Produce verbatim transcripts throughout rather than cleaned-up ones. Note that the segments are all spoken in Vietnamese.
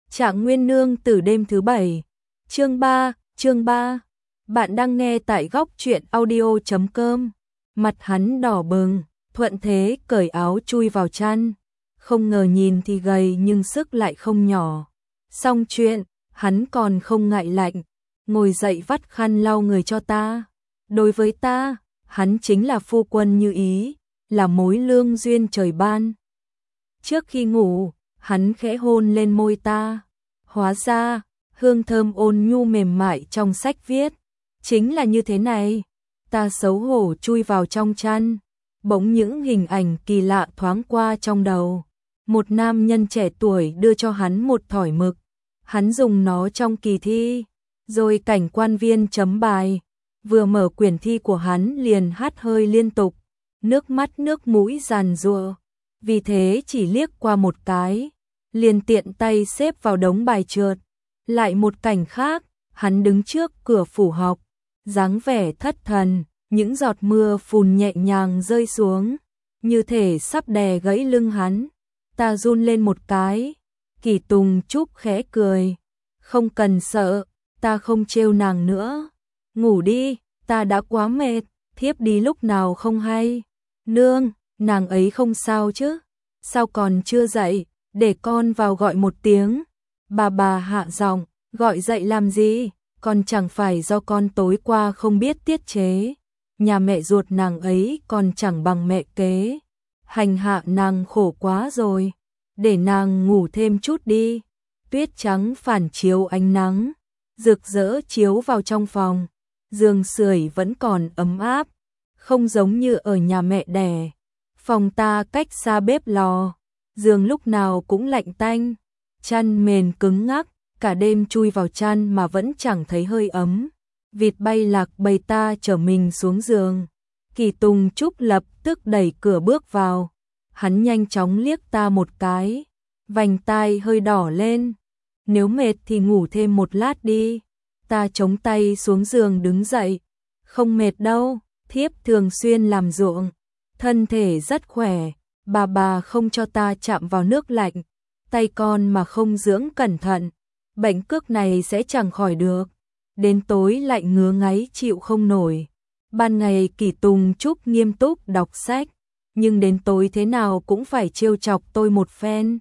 Trạng Nguyên Nương Tử đêm thứ bảy. Chương ba, chương ba. Bạn đang nghe tại góc truyện audio chấm com. Mặt hắn đỏ bừng, thuận thế cởi áo chui vào chăn. Không ngờ nhìn thì gầy nhưng sức lại không nhỏ. Xong chuyện, hắn còn không ngại lạnh, ngồi dậy vắt khăn lau người cho ta. Đối với ta, hắn chính là phu quân như ý, là mối lương duyên trời ban. Trước khi ngủ, hắn khẽ hôn lên môi ta. Hóa ra, hương thơm ôn nhu mềm mại trong sách viết chính là như thế này. Ta xấu hổ chui vào trong chăn, bỗng những hình ảnh kỳ lạ thoáng qua trong đầu. Một nam nhân trẻ tuổi đưa cho hắn một thỏi mực, hắn dùng nó trong kỳ thi, rồi cảnh quan viên chấm bài. Vừa mở quyển thi của hắn liền hắt hơi liên tục, nước mắt nước mũi giàn giụa. Vì thế chỉ liếc qua một cái, liền tiện tay xếp vào đống bài trượt. Lại một cảnh khác, hắn đứng trước cửa phủ học, dáng vẻ thất thần, những giọt mưa phùn nhẹ nhàng rơi xuống, như thể sắp đè gãy lưng hắn. Ta run lên một cái, Kỳ Tùng Trúc khẽ cười. Không cần sợ, ta không trêu nàng nữa. Ngủ đi, ta đã quá mệt, thiếp đi lúc nào không hay. Nương, nàng ấy không sao chứ? Sao còn chưa dậy? Để con vào gọi một tiếng. Bà bà hạ giọng, gọi dậy làm gì? Còn chẳng phải do con tối qua không biết tiết chế. Nhà mẹ ruột nàng ấy còn chẳng bằng mẹ kế. Hành hạ nàng khổ quá rồi. Để nàng ngủ thêm chút đi. Tuyết trắng phản chiếu ánh nắng, rực rỡ chiếu vào trong phòng. Giường sưởi vẫn còn ấm áp, không giống như ở nhà mẹ đẻ. Phòng ta cách xa bếp lò, giường lúc nào cũng lạnh tanh, chăn mền cứng ngắc, cả đêm chui vào chăn mà vẫn chẳng thấy hơi ấm. Vịt bay lạc bầy ta chở mình xuống giường. Kỳ Tùng Trúc lập tức đẩy cửa bước vào. Hắn nhanh chóng liếc ta một cái, vành tai hơi đỏ lên. Nếu mệt thì ngủ thêm một lát đi. Ta chống tay xuống giường đứng dậy. Không mệt đâu, thiếp thường xuyên làm ruộng, thân thể rất khỏe. Bà bà không cho ta chạm vào nước lạnh, tay con mà không dưỡng cẩn thận, bệnh cước này sẽ chẳng khỏi được. Đến tối lạnh ngứa ngáy chịu không nổi. Ban ngày Kỳ Tùng Trúc nghiêm túc đọc sách, nhưng đến tối thế nào cũng phải trêu chọc tôi một phen.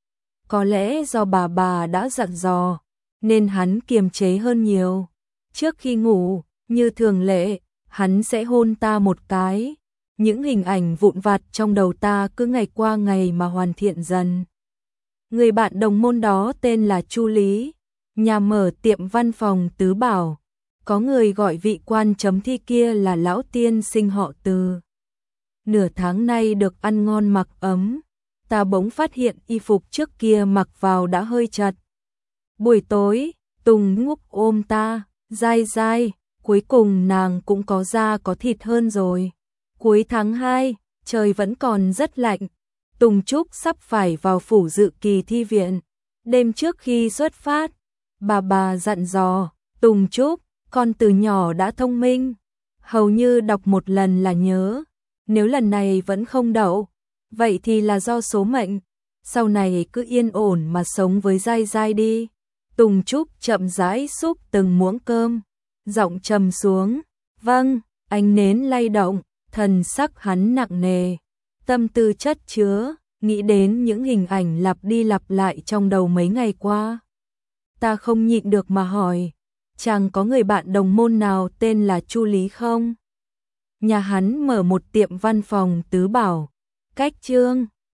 Có lẽ do bà bà đã dặn dò, nên hắn kiềm chế hơn nhiều. Trước khi ngủ, như thường lệ, hắn sẽ hôn ta một cái. Những hình ảnh vụn vặt trong đầu ta cứ ngày qua ngày mà hoàn thiện dần. Người bạn đồng môn đó tên là Chu Lý, nhà mở tiệm văn phòng Tứ Bảo. Có người gọi vị quan chấm thi kia là lão tiên sinh họ Từ. Nửa tháng nay được ăn ngon mặc ấm, ta bỗng phát hiện y phục trước kia mặc vào đã hơi chật. Buổi tối, Tùng Ngúc ôm ta, dai dai, cuối cùng nàng cũng có da có thịt hơn rồi. Cuối tháng hai, trời vẫn còn rất lạnh. Tùng Trúc sắp phải vào phủ dự kỳ thi viện. Đêm trước khi xuất phát, bà bà dặn dò, Tùng Trúc, con từ nhỏ đã thông minh, hầu như đọc một lần là nhớ. Nếu lần này vẫn không đậu, vậy thì là do số mệnh. Sau này cứ yên ổn mà sống với dai dai đi. Tùng Trúc chậm rãi xúc từng muỗng cơm, giọng trầm xuống. Vâng, ánh nến lay động, thần sắc hắn nặng nề, tâm tư chất chứa, nghĩ đến những hình ảnh lặp đi lặp lại trong đầu mấy ngày qua. Ta không nhịn được mà hỏi, chàng có người bạn đồng môn nào tên là Chu Lý không? Nhà hắn mở một tiệm văn phòng Tứ Bảo, cách Trương